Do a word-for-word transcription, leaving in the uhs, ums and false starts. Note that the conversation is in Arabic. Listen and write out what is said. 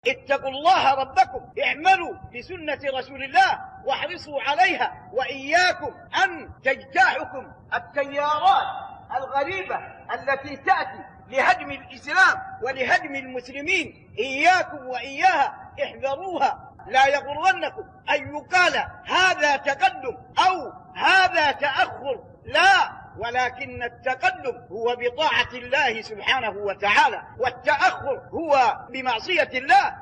اتقوا الله ربكم، اعملوا بسنة رسول الله واحرصوا عليها، وإياكم أن تجتاحكم التيارات الغريبة التي تأتي لهدم الإسلام ولهدم المسلمين. إياكم وإياها، احذروها، لا يغرنكم أن يقال هذا تقدم أو هذا تأخر، لا، ولكن التقدم هو بطاعة الله سبحانه وتعالى، والتأخر هو بمعصية الله.